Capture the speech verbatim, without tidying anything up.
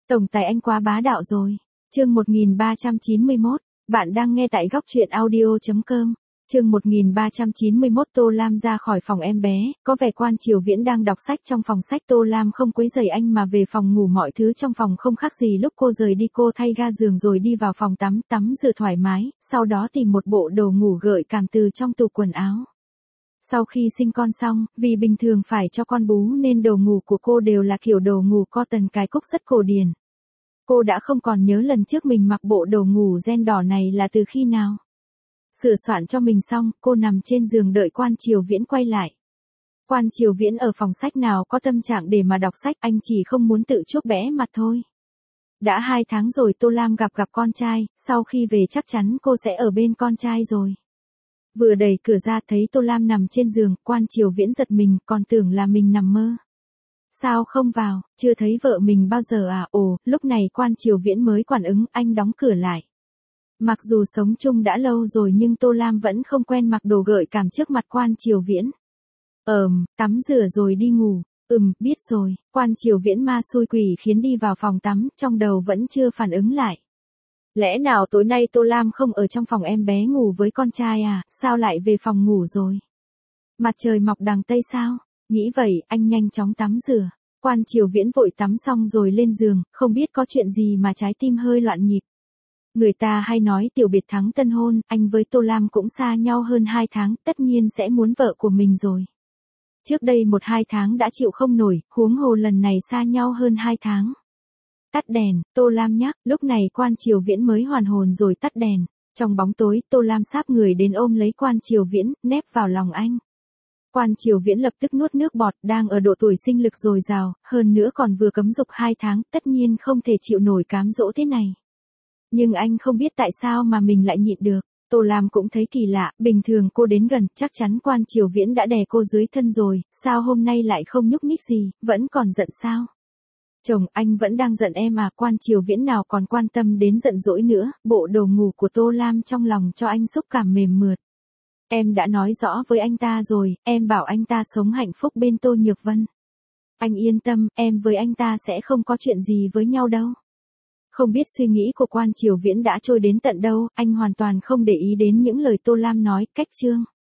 Tổng tài anh quá bá đạo rồi. Chương một nghìn ba trăm chín mươi mốt, bạn đang nghe tại góc truyện audio chấm com. Chương một nghìn ba trăm chín mươi mốt Tô Lam ra khỏi phòng em bé, có vẻ Quan Triều Viễn đang đọc sách trong phòng sách. Tô Lam không quấy rầy anh mà về phòng ngủ, mọi thứ trong phòng không khác gì lúc cô rời đi. Cô thay ga giường rồi đi vào phòng tắm, tắm rửa thoải mái, sau đó tìm một bộ đồ ngủ gợi cảm từ trong tủ quần áo. Sau khi sinh con xong, vì bình thường phải cho con bú nên đồ ngủ của cô đều là kiểu đồ ngủ cotton cài cúc rất cổ điển. Cô đã không còn nhớ lần trước mình mặc bộ đồ ngủ ren đỏ này là từ khi nào. Sửa soạn cho mình xong, cô nằm trên giường đợi Quan Triều Viễn quay lại. Quan Triều Viễn ở phòng sách nào có tâm trạng để mà đọc sách, anh chỉ không muốn tự chuốc bẽ mặt thôi. Đã hai tháng rồi Tô Lam gặp gặp con trai, sau khi về chắc chắn cô sẽ ở bên con trai rồi. Vừa đẩy cửa ra thấy Tô Lam nằm trên giường, Quan Triều Viễn giật mình, còn tưởng là mình nằm mơ. Sao không vào, chưa thấy vợ mình bao giờ à? Ồ, lúc này Quan Triều Viễn mới phản ứng, anh đóng cửa lại. Mặc dù sống chung đã lâu rồi nhưng Tô Lam vẫn không quen mặc đồ gợi cảm trước mặt Quan Triều Viễn. Ờm, tắm rửa rồi đi ngủ. Ừm, biết rồi. Quan Triều Viễn ma xui quỷ khiến đi vào phòng tắm, trong đầu vẫn chưa phản ứng lại. Lẽ nào tối nay Tô Lam không ở trong phòng em bé ngủ với con trai à, sao lại về phòng ngủ rồi? Mặt trời mọc đằng Tây sao? Nghĩ vậy, anh nhanh chóng tắm rửa. Quan Triều Viễn vội tắm xong rồi lên giường, không biết có chuyện gì mà trái tim hơi loạn nhịp. Người ta hay nói tiểu biệt thắng tân hôn, anh với Tô Lam cũng xa nhau hơn hai tháng, tất nhiên sẽ muốn vợ của mình rồi. Trước đây một hai tháng đã chịu không nổi, huống hồ lần này xa nhau hơn hai tháng. Tắt đèn, Tô Lam nhắc, lúc này Quan Triều Viễn mới hoàn hồn rồi tắt đèn. Trong bóng tối, Tô Lam sáp người đến ôm lấy Quan Triều Viễn, nép vào lòng anh. Quan Triều Viễn lập tức nuốt nước bọt, đang ở độ tuổi sinh lực dồi dào, hơn nữa còn vừa cấm dục hai tháng, tất nhiên không thể chịu nổi cám dỗ thế này. Nhưng anh không biết tại sao mà mình lại nhịn được. Tô Lam cũng thấy kỳ lạ, bình thường cô đến gần, chắc chắn Quan Triều Viễn đã đè cô dưới thân rồi, sao hôm nay lại không nhúc nhích gì, vẫn còn giận sao? Chồng, anh vẫn đang giận em à? Quan Triều Viễn nào còn quan tâm đến giận dỗi nữa, bộ đồ ngủ của Tô Lam trong lòng cho anh xúc cảm mềm mượt. Em đã nói rõ với anh ta rồi, em bảo anh ta sống hạnh phúc bên Tô Nhược Vân. Anh yên tâm, em với anh ta sẽ không có chuyện gì với nhau đâu. Không biết suy nghĩ của Quan Triều Viễn đã trôi đến tận đâu, anh hoàn toàn không để ý đến những lời Tô Lam nói. Cách chương